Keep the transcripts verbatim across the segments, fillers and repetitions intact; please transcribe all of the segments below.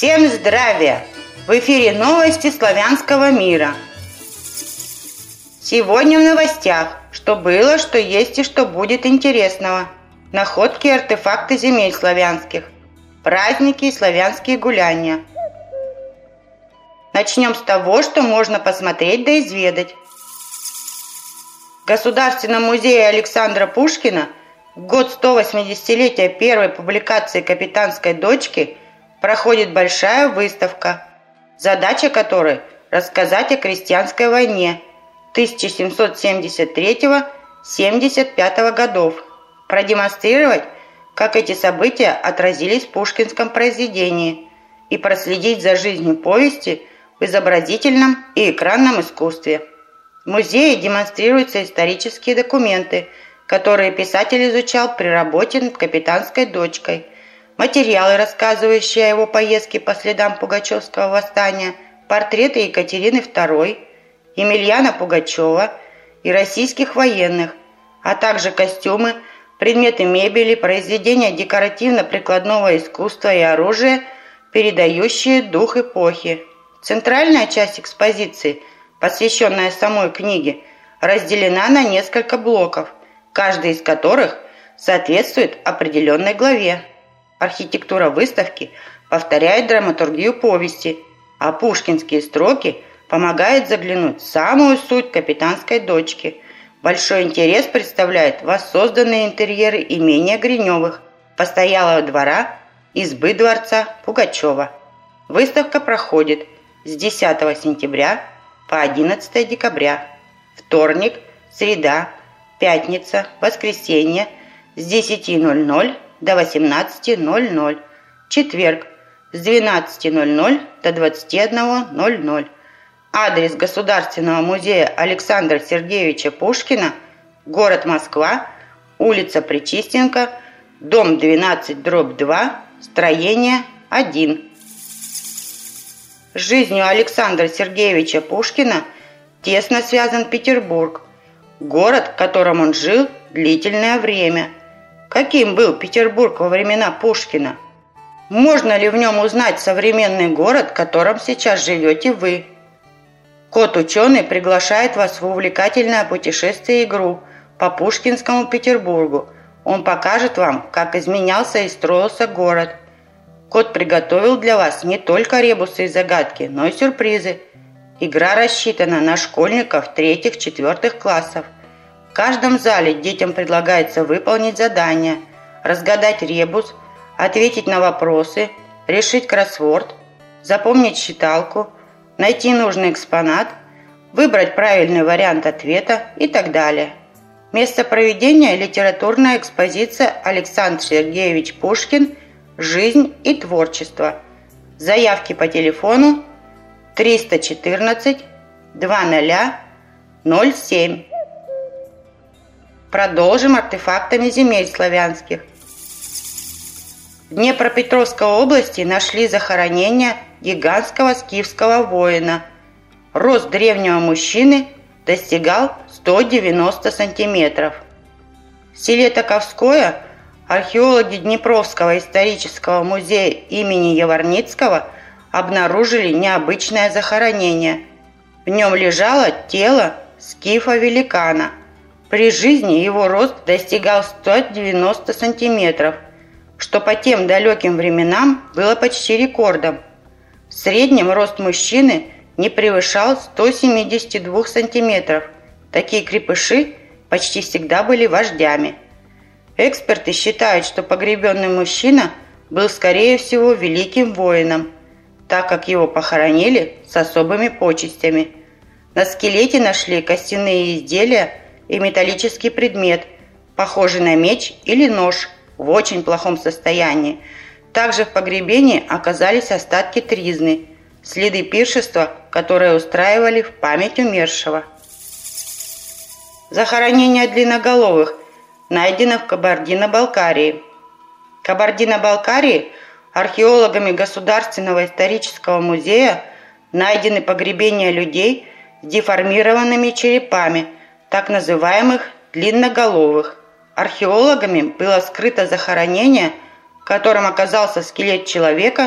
Всем здравия! В эфире новости славянского мира. Сегодня в новостях, что было, что есть и что будет интересного. Находки и артефакты земель славянских. Праздники и славянские гуляния. Начнем с того, что можно посмотреть да изведать. В Государственном музее Александра Пушкина в год сто восьмидесятилетия первой публикации «Капитанской дочки» проходит большая выставка, задача которой – рассказать о крестьянской войне тысяча семьсот семьдесят третьего — семьдесят пятого годов, продемонстрировать, как эти события отразились в пушкинском произведении, и проследить за жизнью повести в изобразительном и экранном искусстве. В музее демонстрируются исторические документы, которые писатель изучал при работе над «Капитанской дочкой», материалы, рассказывающие о его поездке по следам Пугачевского восстания, портреты Екатерины второй, Емельяна Пугачева и российских военных, а также костюмы, предметы мебели, произведения декоративно-прикладного искусства и оружия, передающие дух эпохи. Центральная часть экспозиции, посвященная самой книге, разделена на несколько блоков, каждый из которых соответствует определенной главе. Архитектура выставки повторяет драматургию повести, а пушкинские строки помогают заглянуть в самую суть «Капитанской дочки». Большой интерес представляет воссозданные интерьеры имения Гриневых, постоялого двора, избы дворца Пугачева. Выставка проходит с десятого сентября по одиннадцатое декабря. Вторник, среда, пятница, воскресенье с десяти ноль-ноль до восемнадцати ноль-ноль. Четверг с двенадцати ноль-ноль до двадцати одного ноль-ноль. Адрес Государственного музея Александра Сергеевича Пушкина, город Москва, улица Причистенко, дом двенадцать дробь два, строение один. С жизнью Александра Сергеевича Пушкина тесно связан Петербург, город, в котором он жил длительное время. Каким был Петербург во времена Пушкина? Можно ли в нем узнать современный город, в котором сейчас живете вы? Кот-ученый приглашает вас в увлекательное путешествие-игру по Пушкинскому Петербургу. Он покажет вам, как изменялся и строился город. Кот приготовил для вас не только ребусы и загадки, но и сюрпризы. Игра рассчитана на школьников третьих-четвертых классов. В каждом зале детям предлагается выполнить задания, разгадать ребус, ответить на вопросы, решить кроссворд, запомнить считалку, найти нужный экспонат, выбрать правильный вариант ответа и так далее. Место проведения – литературная экспозиция «Александр Сергеевич Пушкин. Жизнь и творчество». Заявки по телефону триста четырнадцать двадцать ноль семь. Продолжим артефактами земель славянских. В Днепропетровской области нашли захоронение гигантского скифского воина. Рост древнего мужчины достигал сто девяносто сантиметров. В селе Таковское археологи Днепровского исторического музея имени Яворницкого обнаружили необычное захоронение. В нем лежало тело скифа-великана. При жизни его рост достигал ста девяноста сантиметров, что по тем далеким временам было почти рекордом. В среднем рост мужчины не превышал ста семидесяти двух сантиметров. Такие крепыши почти всегда были вождями. Эксперты считают, что погребенный мужчина был, скорее всего, великим воином, так как его похоронили с особыми почестями. На скелете нашли костяные изделия и металлический предмет, похожий на меч или нож, в очень плохом состоянии. Также в погребении оказались остатки тризны, следы пиршества, которые устраивали в память умершего. Захоронение длинноголовых найдено в Кабардино-Балкарии. В Кабардино-Балкарии археологами Государственного исторического музея найдены погребения людей с деформированными черепами, так называемых длинноголовых. Археологами было скрыто захоронение, в котором оказался скелет человека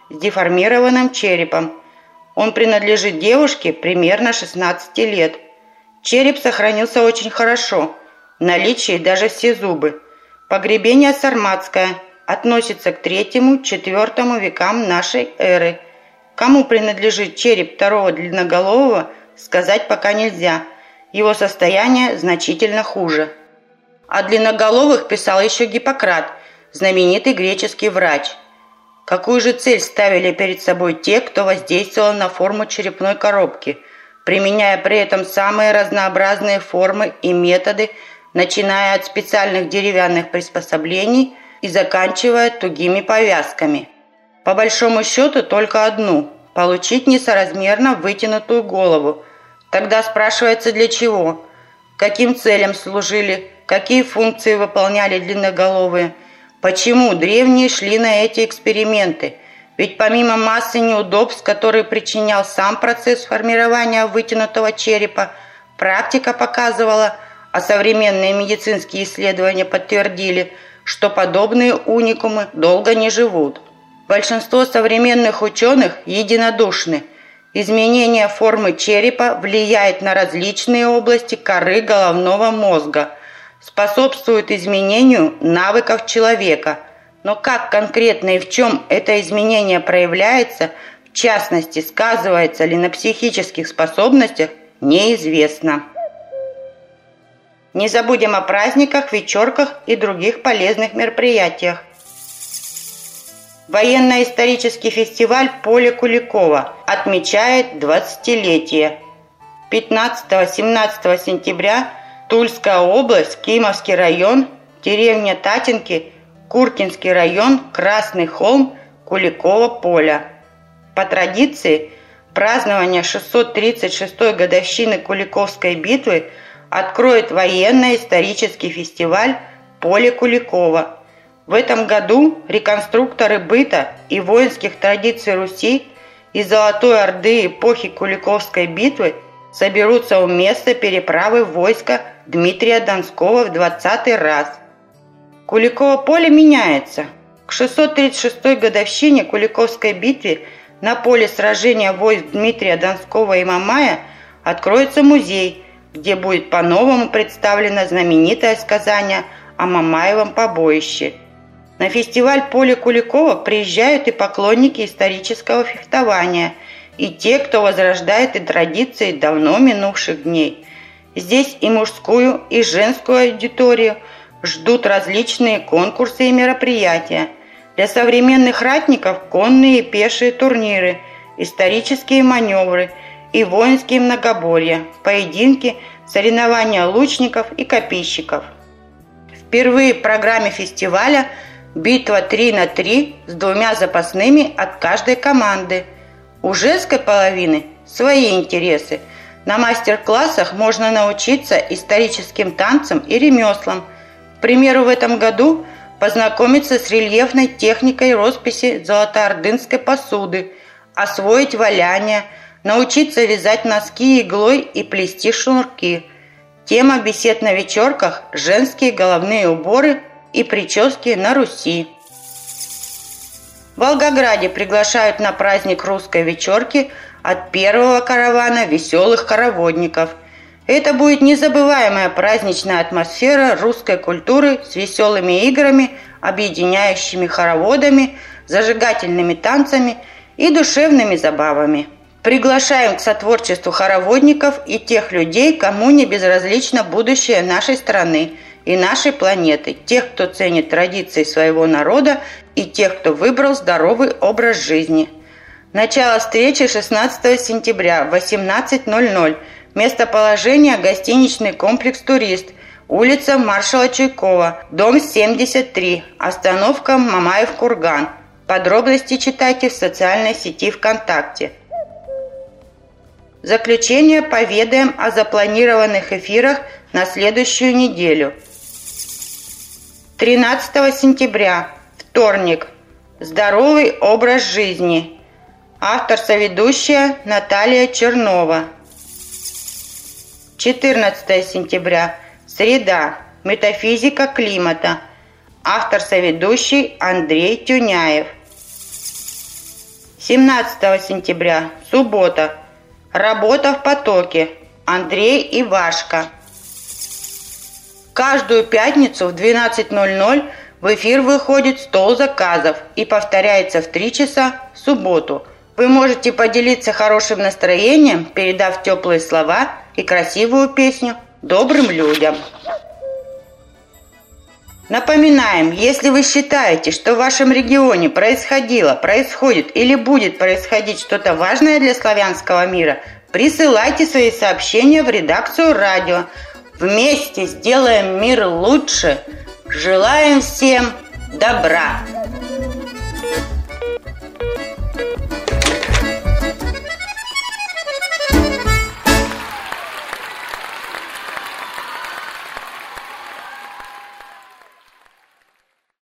с деформированным черепом. Он принадлежит девушке примерно шестнадцати лет. Череп сохранился очень хорошо, в наличии даже все зубы. Погребение сарматское, относится к третьему-четвертому векам нашей эры. Кому принадлежит череп второго длинноголового, сказать пока нельзя. Его состояние значительно хуже. О длинноголовых писал еще Гиппократ, знаменитый греческий врач. Какую же цель ставили перед собой те, кто воздействовал на форму черепной коробки, применяя при этом самые разнообразные формы и методы, начиная от специальных деревянных приспособлений и заканчивая тугими повязками? По большому счету только одну – получить несоразмерно вытянутую голову. Тогда спрашивается, для чего? Каким целям служили, какие функции выполняли длинноголовые? Почему древние шли на эти эксперименты? Ведь помимо массы неудобств, которые причинял сам процесс формирования вытянутого черепа, практика показывала, а современные медицинские исследования подтвердили, что подобные уникумы долго не живут. Большинство современных ученых единодушны. Изменение формы черепа влияет на различные области коры головного мозга, способствует изменению навыков человека. Но как конкретно и в чем это изменение проявляется, в частности, сказывается ли на психических способностях, неизвестно. Не забудем о праздниках, вечерках и других полезных мероприятиях. Военно-исторический фестиваль «Поле Куликова» отмечает двадцатилетие. пятнадцатого-семнадцатого сентября Тульская область, Кимовский район, деревня Татинки, Куркинский район, Красный холм, Куликово поле. По традиции, празднование шестьсот тридцать шестой годовщины Куликовской битвы откроет военно-исторический фестиваль «Поле Куликова». В этом году реконструкторы быта и воинских традиций Руси и Золотой Орды эпохи Куликовской битвы соберутся у места переправы войска Дмитрия Донского в двадцатый раз. Куликово поле меняется. К шестьсот тридцать шестой годовщине Куликовской битвы на поле сражения войск Дмитрия Донского и Мамая откроется музей, где будет по-новому представлено знаменитое сказание о Мамаевом побоище. На фестиваль «Поле Куликова» приезжают и поклонники исторического фехтования, и те, кто возрождает и традиции давно минувших дней. Здесь и мужскую, и женскую аудиторию ждут различные конкурсы и мероприятия. Для современных ратников конные и пешие турниры, исторические маневры и воинские многоборья, поединки, соревнования лучников и копейщиков. Впервые в программе фестиваля битва три на три с двумя запасными от каждой команды. У женской половины свои интересы. На мастер-классах можно научиться историческим танцам и ремеслам. К примеру, в этом году познакомиться с рельефной техникой росписи золотоордынской посуды, освоить валяние, научиться вязать носки иглой и плести шнурки. Тема бесед на вечерках – женские головные уборы и прически на Руси. В Волгограде приглашают на праздник русской вечерки от первого каравана веселых хороводников. Это будет незабываемая праздничная атмосфера русской культуры с веселыми играми, объединяющими хороводами, зажигательными танцами и душевными забавами. Приглашаем к сотворчеству хороводников и тех людей, кому не безразлично будущее нашей страны и нашей планеты, тех, кто ценит традиции своего народа, и тех, кто выбрал здоровый образ жизни. Начало встречи шестнадцатого сентября в восемнадцать ноль ноль. Местоположение – гостиничный комплекс «Турист», улица Маршала Чуйкова, дом семьдесят три, остановка Мамаев-Курган. Подробности читайте в социальной сети ВКонтакте. В заключение поведаем о запланированных эфирах на следующую неделю. тринадцатого сентября, вторник. Здоровый образ жизни. Автор-соведущая Наталья Чернова. четырнадцатого сентября, среда. Метафизика климата. Автор-соведущий Андрей Тюняев. семнадцатого сентября, суббота. Работа в потоке. Андрей Ивашко. Каждую пятницу в двенадцать ноль ноль в эфир выходит «Стол заказов» и повторяется в три часа в субботу. Вы можете поделиться хорошим настроением, передав теплые слова и красивую песню добрым людям. Напоминаем, если вы считаете, что в вашем регионе происходило, происходит или будет происходить что-то важное для славянского мира, присылайте свои сообщения в редакцию радио. Вместе сделаем мир лучше. Желаем всем добра!